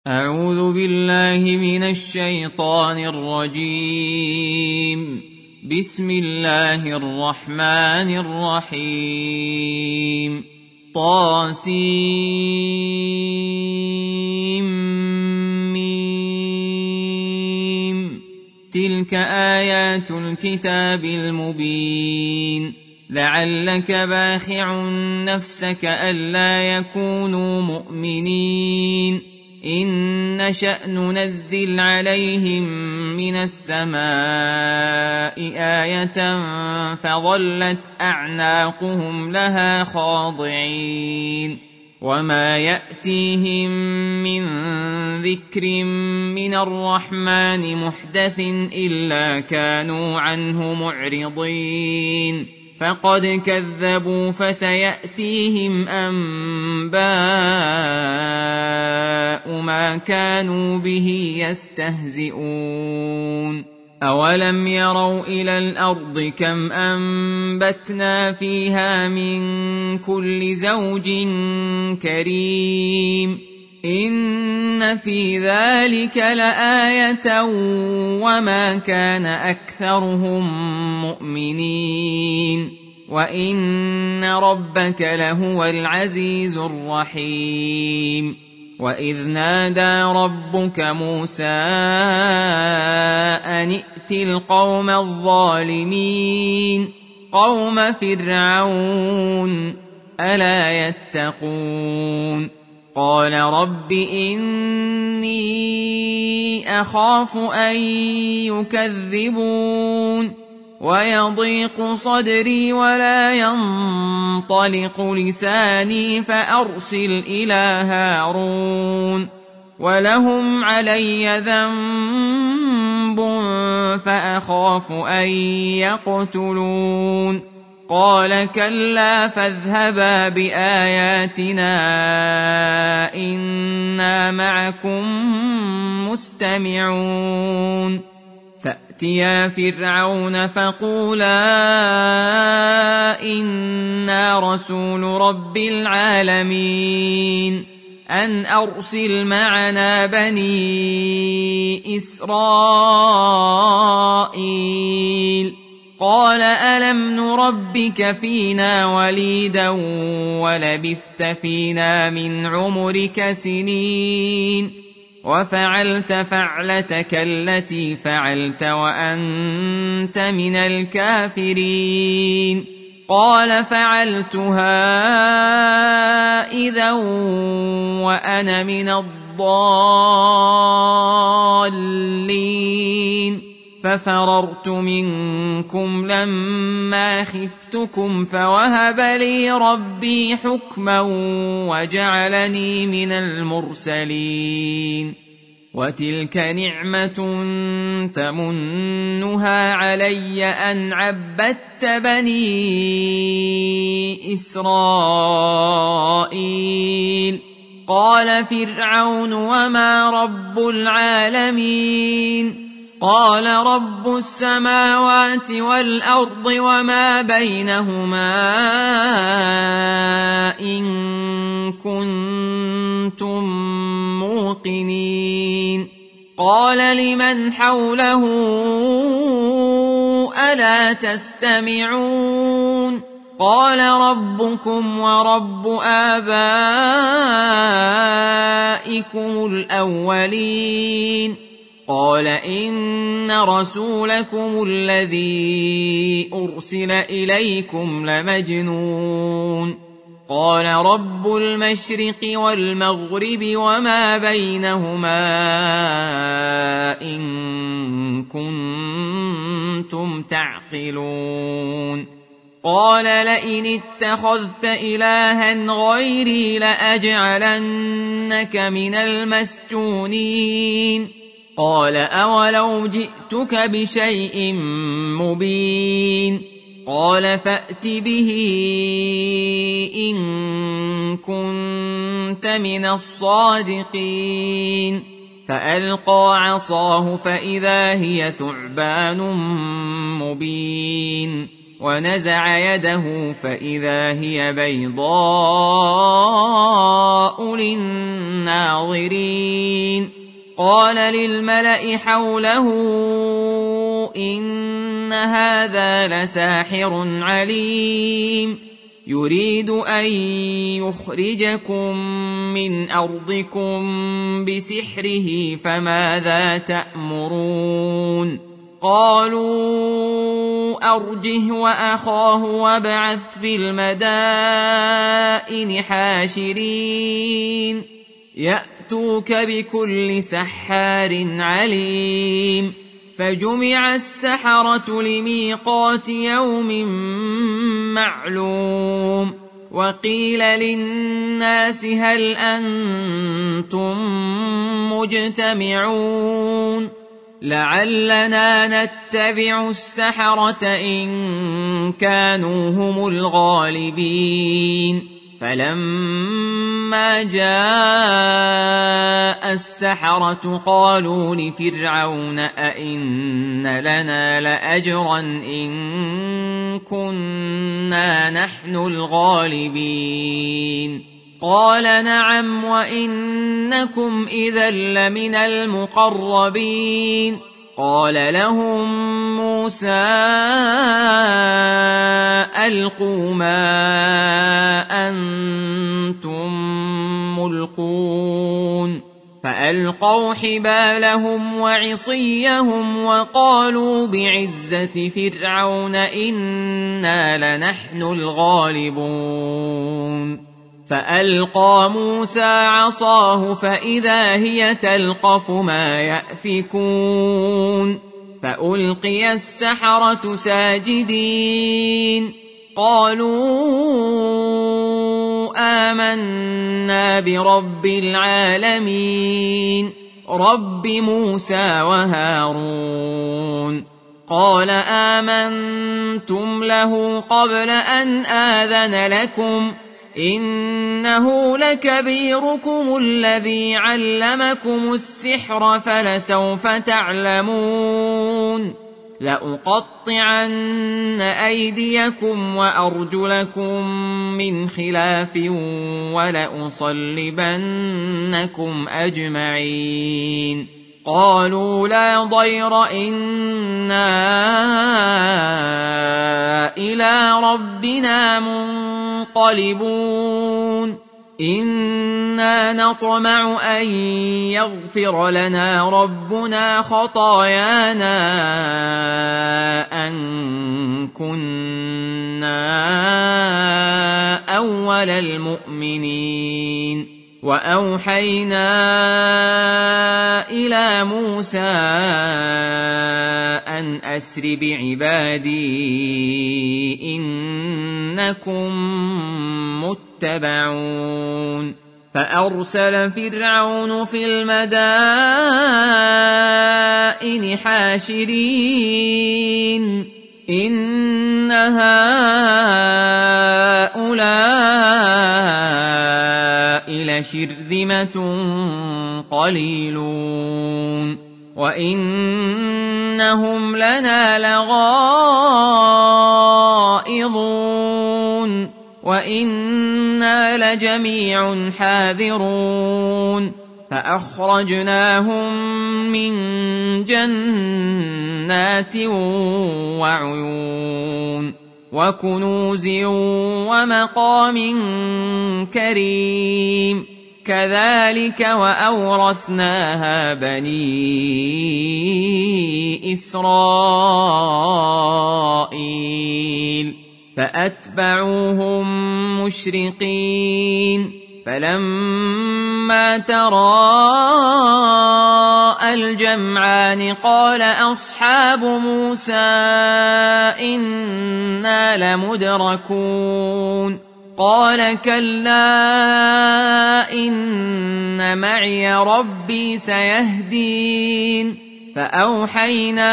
أعوذ بالله من الشيطان الرجيم. بسم الله الرحمن الرحيم. طاسيم. تلك آيات الكتاب المبين. لعلك باخع نفسك ألا يكونوا مؤمنين إن نشأ ننزل عليهم من السماء آية فظلت أعناقهم لها خاضعين وما يأتيهم من ذكر من الرحمن محدث إلا كانوا عنه معرضين فقد كذبوا فسيأتيهم أنباء ما كانوا به يستهزئون. أولم يروا إلى الأرض كم أنبتنا فيها من كل زوج كريم إن في ذلك لآية وما كان أكثرهم مؤمنين وإن ربك لهو العزيز الرحيم. وإذ نادى ربك موسى أن ائت القوم الظالمين قوم فرعون ألا يتقون قال رب إني أخاف أن يكذبون ويضيق صدري ولا ينطلق لساني فأرسل إلى هارون ولهم علي ذنب فأخاف أن يقتلون قال كلا فاذهبا بآياتنا إنا معكم مستمعون. فأتيا فرعون فقولا إنا رسول رب العالمين أن أرسل معنا بني إسرائيل قال ألم نربك فينا وليدا ولبثت فينا من عمرك سنين وفعلت فعلتك التي فعلت وأنت من الكافرين قال فعلتها إذا وأنا من الضالين ففررت منكم لما خفتكم فوهب لي ربي حكما وجعلني من المرسلين. وتلك نعمة تمنها علي أن عبدت بني إسرائيل قال فرعون وما رب العالمين قال رب السماوات والأرض وما بينهما إن كنتم موقنين قال لمن حوله ألا تستمعون قال ربكم ورب آبائكم الأولين قال إن رسولكم الذي أرسل إليكم لمجنون قال رب المشرق والمغرب وما بينهما إن كنتم تعقلون قال لئن اتخذت إلها غيري لأجعلنك من المسجونين قال أولو جئتك بشيء مبين قال فأت به إن كنت من الصادقين فألقى عصاه فإذا هي ثعبان مبين ونزع يده فإذا هي بيضاء للناظرين. قال للملأ حوله إن هذا لساحر عليم يريد أن يخرجكم من أرضكم بسحره فماذا تأمرون؟ قالوا أرجه وأخاه وابعث في المدائن حاشرين يأتوك بكل سحار عليم. فجمع السحرة لميقات يوم معلوم. وقيل للناس هل أنتم مجتمعون لعلنا نتبع السحرة إن كانوا هم الغالبين. فلما جاء السحرة قالوا لفرعون أئن لنا لأجرا إن كنا نحن الغالبين؟ قال نعم وإنكم إذا لمن المقربين. قال لهم موسى ألقوا ما أنتم ملقون. فألقوا حبالهم وعصيهم وقالوا بعزة فرعون إنا لنحن الغالبون. فألقى موسى عصاه فإذا هي تلقف ما يأفكون. فألقي السحرة ساجدين قالوا آمنا برب العالمين رب موسى وهارون. قال آمنتم له قبل أن آذن لكم إنه لكبيركم الذي علمكم السحر فلسوف تعلمون لأقطعن أيديكم وأرجلكم من خلاف ولأصلبنكم أجمعين. قالوا لا ضير إنا إلى ربنا منقلبون إنا نطمع أن يغفر لنا ربنا خطايانا أن كنا أول المؤمنين. وأوحينا إلى موسى أن أسر بعبادي إنكم متبعون. فأرسل فرعون في المدائن حاشرين إن هؤلاء لشرذمة قليلون وإنهم لنا لغائظون وإنا لجميع حاذرون. فأخرجناهم من جنات وعيون وكنوز ومقام كريم كذلك وأورثناها بني إسرائيل. فأتبعوهم مشرقين فلما تراءى الجمعان قال أصحاب موسى إنا لمدركون قال كلا إن معي ربي سيهدين. فأوحينا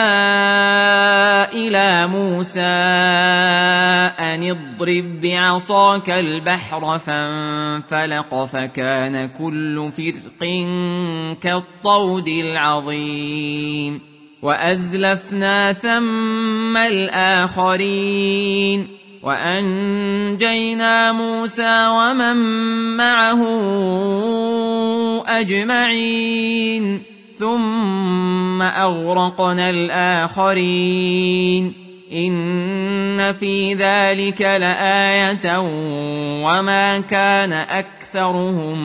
إلى موسى أن اضرب بعصاك البحر فانفلق فكان كل فرق كالطود العظيم. وأزلفنا ثم الآخرين وأنجينا موسى ومن معه أجمعين ثم أغرقنا الآخرين إن في ذلك لآية وما كان أكثرهم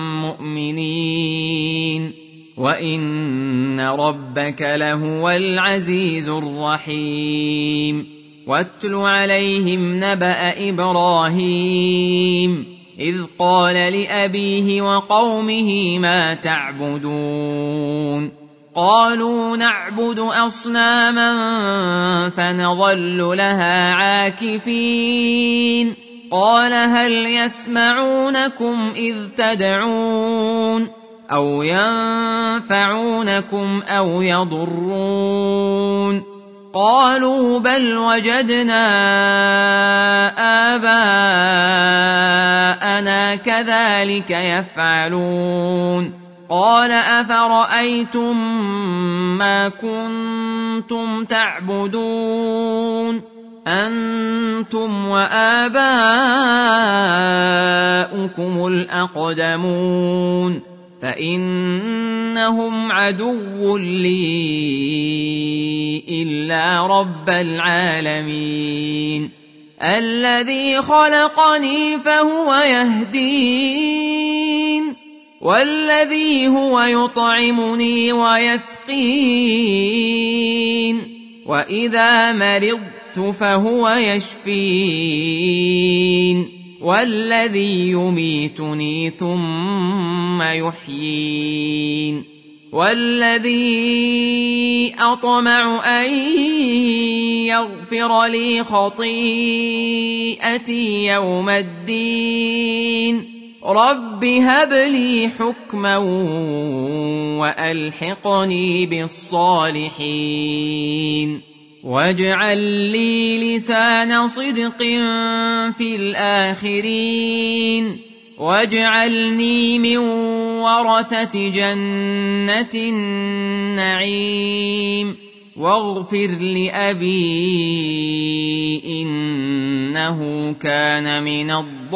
مؤمنين وإن ربك لهو العزيز الرحيم واتل عليهم نبأ إبراهيم إذ قال لأبيه وقومه ما تعبدون قالوا نعبد أصناما فنظل لها عاكفين قال هل يسمعونكم إذ تدعون أو ينفعونكم أو يضرون قالوا بل وجدنا آباءنا كذلك يفعلون قال أفرأيتم ما كنتم تعبدون أنتم وآباؤكم الأقدمون فإنهم عدو لي إلا رب العالمين الذي خلقني فهو يهدين والذي هو يطعمني ويسقين وإذا مرضت فهو يشفين والذي يميتني ثم يحيين والذي أطمع أن يغفر لي خطيئتي يوم الدين رب هب لي حكما وألحقني بالصالحين واجعل لي لسان صدق في الآخرين واجعلني من ورثة جنة النعيم واغفر لأبي إنه كان من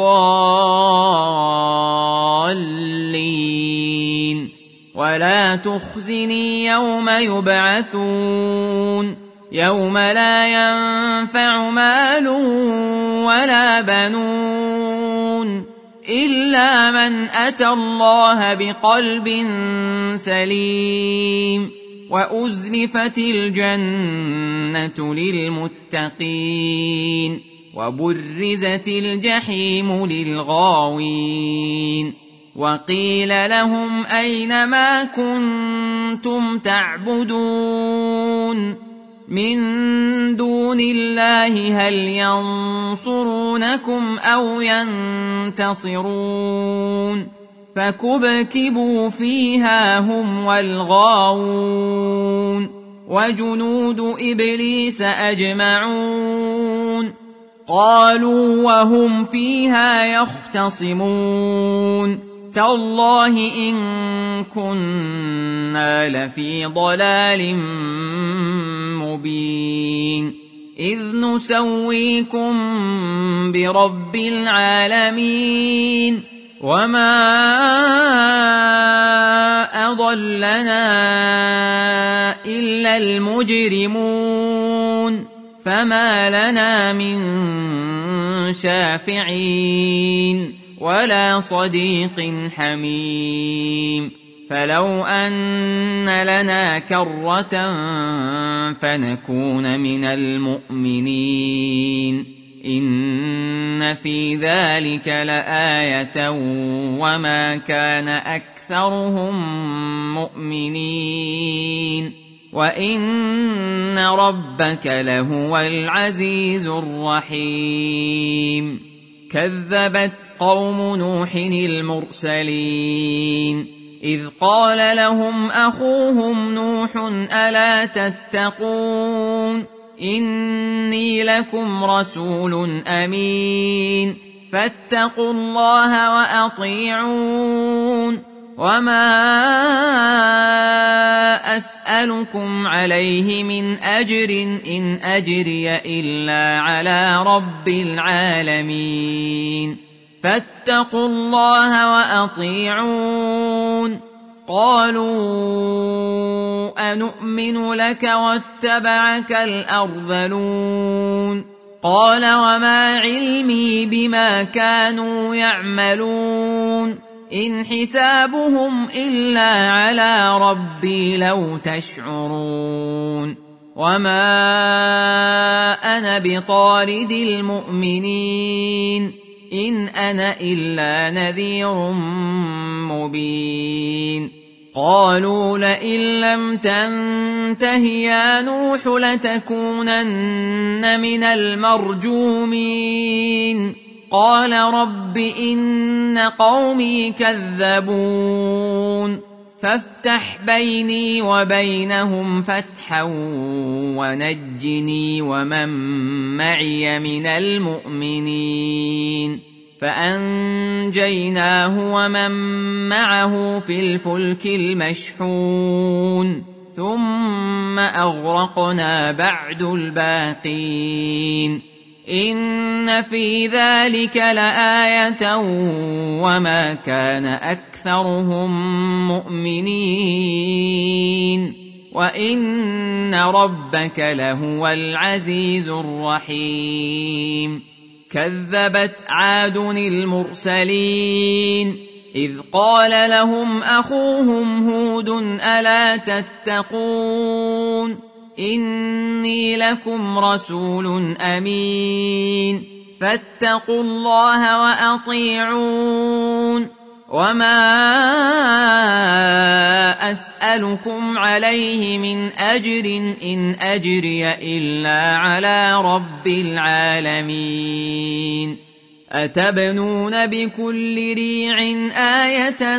الضالين ولا تخزني يوم يبعثون يوم لا ينفع مال ولا بنون إلا من أتى الله بقلب سليم وأزلفت الجنة للمتقين وبرزت الجحيم للغاوين وقيل لهم أين ما كنتم تعبدون من دون الله هل ينصرونكم أو ينتصرون فكبكبوا فيها هم والغاوون وجنود إبليس أجمعون قالوا وهم فيها يختصمون تالله إن كنا لفي ضلال مبين إذ نسويكم برب العالمين وما أضلنا إلا المجرمون فما لنا من شافعين ولا صديق حميم فلو أن لنا كرة فنكون من المؤمنين إن في ذلك لآية وما كان أكثرهم مؤمنين وإن ربك لهو العزيز الرحيم كذبت قوم نوح المرسلين إذ قال لهم أخوهم نوح ألا تتقون إني لكم رسول أمين فاتقوا الله وأطيعون وما أسألكم عليه من أجر إن أجري إلا على رب العالمين فاتقوا الله وأطيعون قالوا أنؤمن لك واتبعك الأرذلون قال وما علمي بما كانوا يعملون إن حسابهم إلا على ربي لو تشعرون وما أنا بطارد المؤمنين إن أنا إلا نذير مبين قالوا لئن لم تنته يا نوح لتكونن من المرجومين قال رب إن قومي كذبون فافتح بيني وبينهم فتحا ونجني ومن معي من المؤمنين فأنجيناه ومن معه في الفلك المشحون ثم أغرقنا بعد الباقين إن في ذلك لآية وما كان أكثرهم مؤمنين وإن ربك لهو العزيز الرحيم كذبت عاد المرسلين إذ قال لهم أخوهم هود ألا تتقون إني لكم رسول أمين فاتقوا الله وأطيعون وما أسألكم عليه من أجر إن أجري إلا على رب العالمين أتبنون بكل ريع آية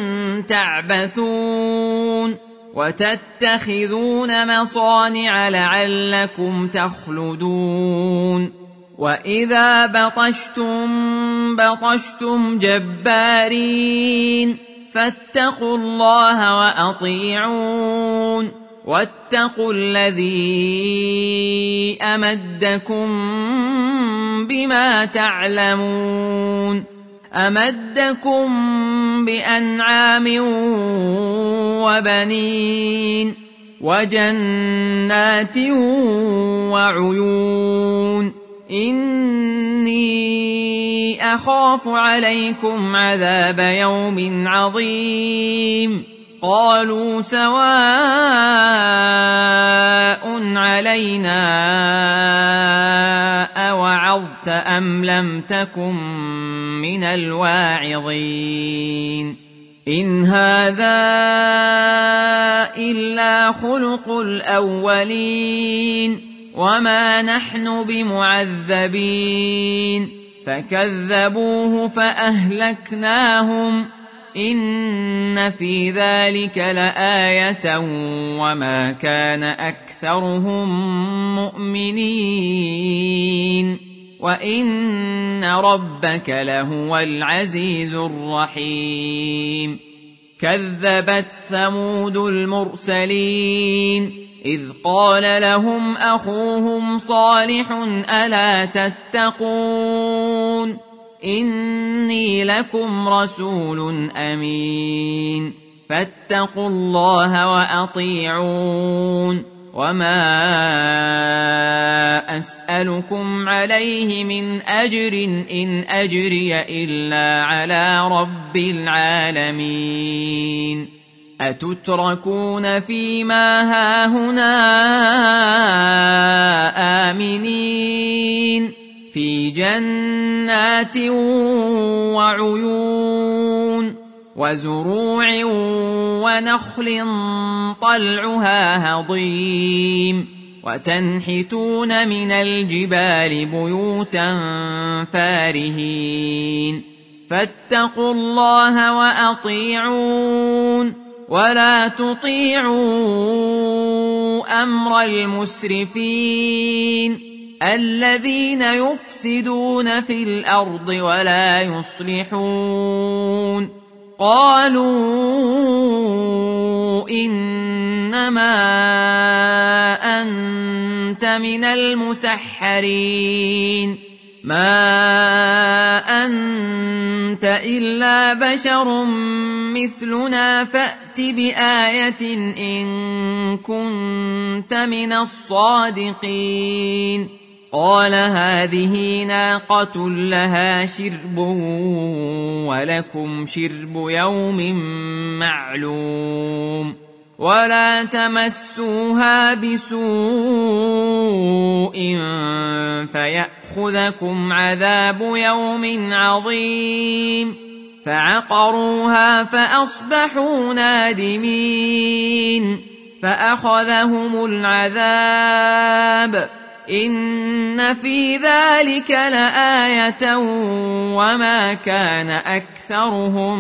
تعبثون وتتخذون مصانع لعلكم تخلدون وإذا بطشتم جبارين فاتقوا الله وأطيعون واتقوا الذي أمدكم بما تعلمون أمدكم بأنعام وبنين وجنات وعيون إني أخاف عليكم عذاب يوم عظيم قالوا سواء علينا أوعظت أم لم تكن من الواعظين إن هذا إلا خلق الأولين وما نحن بمعذبين فكذبوه فأهلكناهم إن في ذلك لآية وما كان أكثرهم مؤمنين وإن ربك لهو العزيز الرحيم كذبت ثمود المرسلين إذ قال لهم أخوهم صالح ألا تتقون إني لكم رسول أمين فاتقوا الله وأطيعون وما أسألكم عليه من أجر إن أجري إلا على رب العالمين أتتركون فيما هاهنا آمنين في جنات وعيون وزروع ونخل طلعها هضيم وتنحتون من الجبال بيوتا فارهين فاتقوا الله وأطيعون ولا تطيعوا أمر المسرفين الذين يفسدون في الأرض ولا يصلحون قالوا إنما إنما أنت من المسحرين ما أنت إلا بشر مثلنا فأت بآية إن كنت من الصادقين قال هذه ناقة لها شرب ولكم شرب يوم معلوم ولا تمسوها بسوء فيأخذكم عذاب يوم عظيم فعقروها فأصبحوا نادمين فأخذهم العذاب إن في ذلك لآية وما كان أكثرهم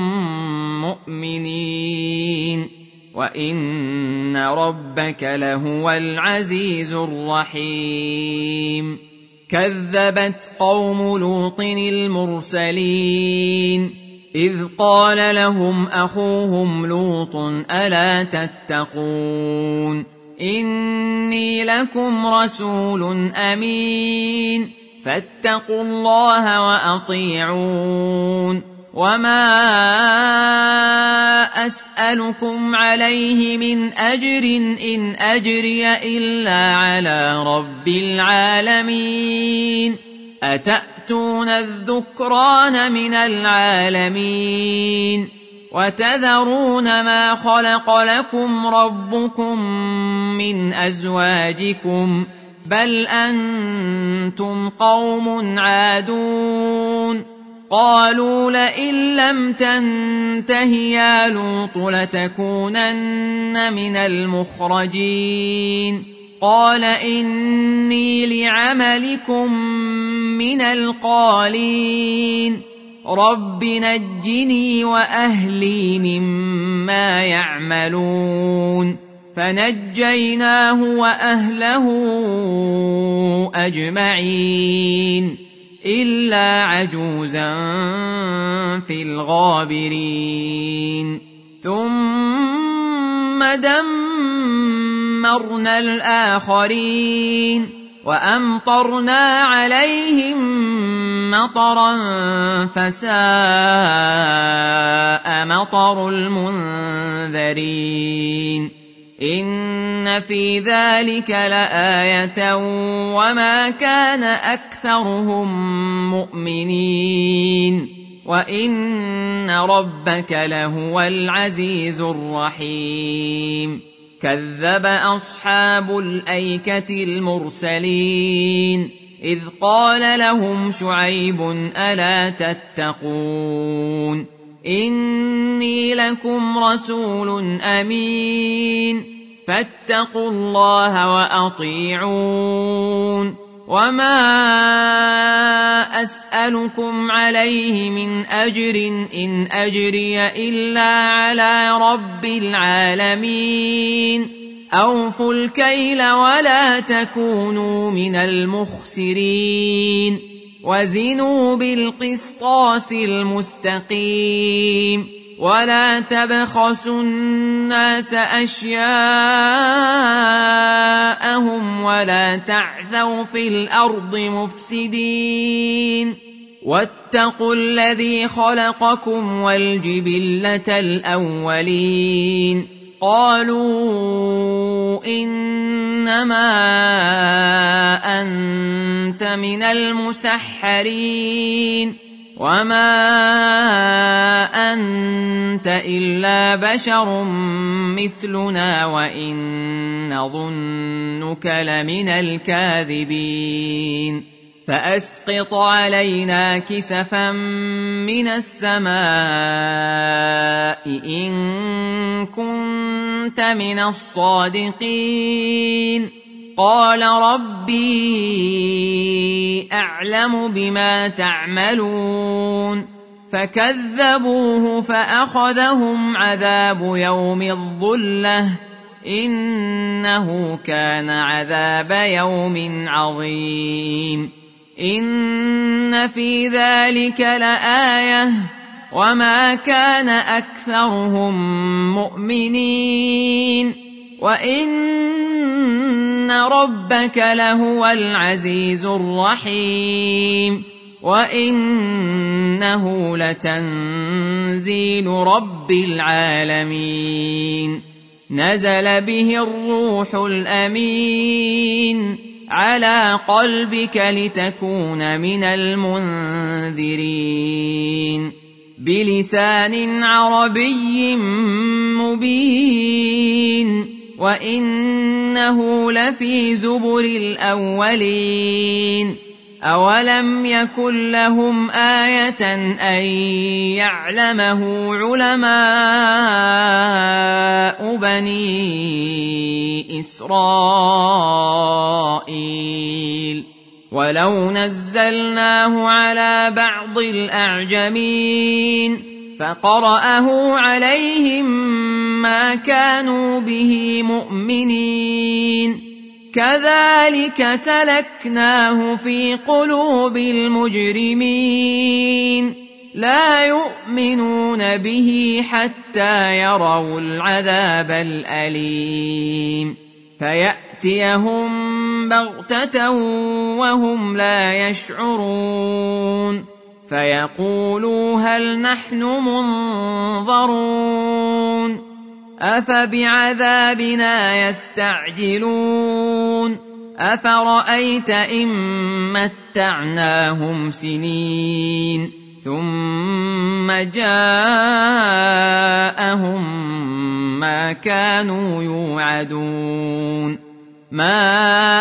مؤمنين وإن ربك لهو العزيز الرحيم كذبت قوم لوط المرسلين إذ قال لهم أخوهم لوط ألا تتقون إني لكم رسول أمين فاتقوا الله وأطيعون وما أسألكم عليه من أجر إن أجري إلا على رب العالمين أتأتون الذكران من العالمين وتذرون ما خلق لكم ربكم من أزواجكم بل أنتم قوم عادون قالوا لئن لم تنته يا لوط لتكونن من المخرجين قال إني لعملكم من القالين رب نجني وأهلي مما يعملون فنجيناه وأهله أجمعين إلا عجوزا في الغابرين ثم دمرنا الآخرين وأمطرنا عليهم مطرا فساء مطر المنذرين إن في ذلك لآية وما كان أكثرهم مؤمنين وإن ربك لهو العزيز الرحيم كذب أصحاب الأيكة المرسلين إذ قال لهم شعيب ألا تتقون إني لكم رسول أمين فاتقوا الله وأطيعون وما أسألكم عليه من أجر إن أجري إلا على رب العالمين أوفوا الكيل ولا تكونوا من المخسرين وزنوا بالقسطاس المستقيم ولا تبخسوا الناس أشياءهم ولا تعثوا في الأرض مفسدين واتقوا الذي خلقكم والجبلة الأولين قالوا إنما أنت من المسحرين وما أنت إلا بشر مثلنا وإن نظنك لمن الكاذبين فأسقط علينا كسفا من السماء إن كنت من الصادقين قال ربي أعلم بما تعملون فكذبوه فأخذهم عذاب يوم الظلة إنه كان عذاب يوم عظيم إن في ذلك لآية وما كان أكثرهم مؤمنين وإن ربك لهو العزيز الرحيم وإنه لتنزيل رب العالمين نزل به الروح الأمين على قلبك لتكون من المنذرين بلسان عربي مبين وإنه لفي زبر الأولين أولم يكن لهم آية أن يعلمه علماء بني إسرائيل ولو نزلناه على بعض الأعجمين فقرأه عليهم ما كانوا به مؤمنين كذلك سلكناه في قلوب المجرمين لا يؤمنون به حتى يروا العذاب الأليم فيأتيهم بغتة وهم لا يشعرون فيقولوا هل نحن منظرون أفبعذابنا يستعجلون أفرأيت إن متعناهم سنين ثم جاءهم ما كانوا يوعدون ما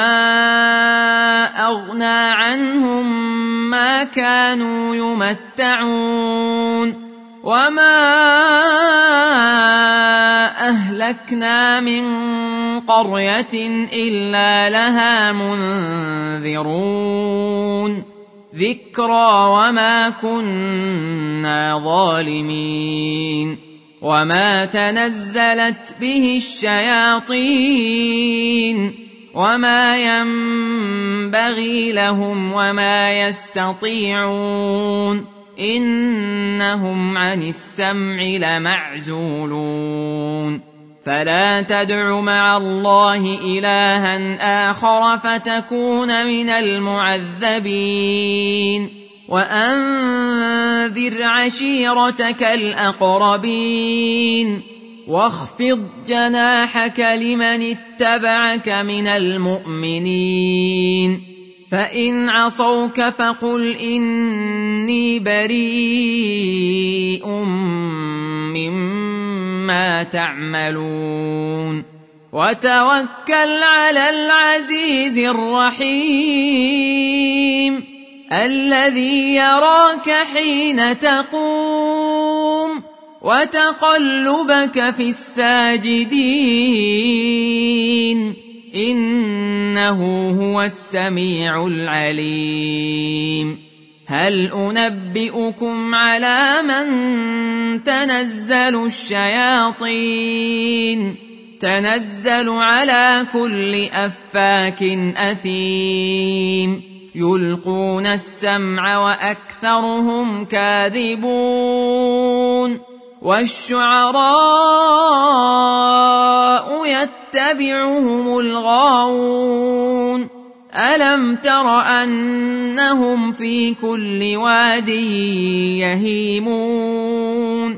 أغنى عنهم ما كانوا يمتعون وما أهلكنا من قرية إلا لها منذرون ذكرى وما كنا ظالمين وما تنزلت به الشياطين وما ينبغي لهم وما يستطيعون إنهم عن السمع لمعزولون فلا تدع مع الله إلها آخر فتكون من المعذبين وأنذر عشيرتك الأقربين واخفض جناحك لمن اتبعك من المؤمنين فإن عصوك فقل إني بريء مما تعملون وتوكل على العزيز الرحيم الذي يراك حين تقوم وتقلبك في الساجدين إنه هو السميع العليم هل أنبئكم على من تنزل الشياطين تنزل على كل أفاك أثيم يلقون السمع وأكثرهم كاذبون والشعراء يتبعهم الغاوون ألم تر أنهم في كل واد يهيمون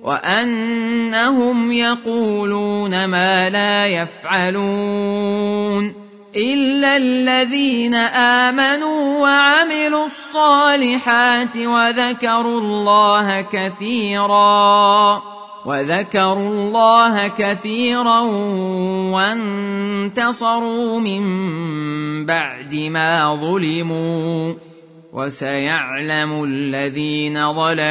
وأنهم يقولون ما لا يفعلون إلا الذين آمنوا وعملوا الصالحات وذكروا الله كثيرا وانتصروا من بعد ما ظلموا وسيعلم الذين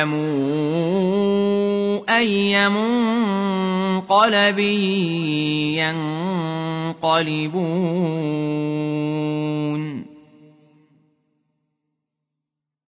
ظلموا أي منقلب ينقلبون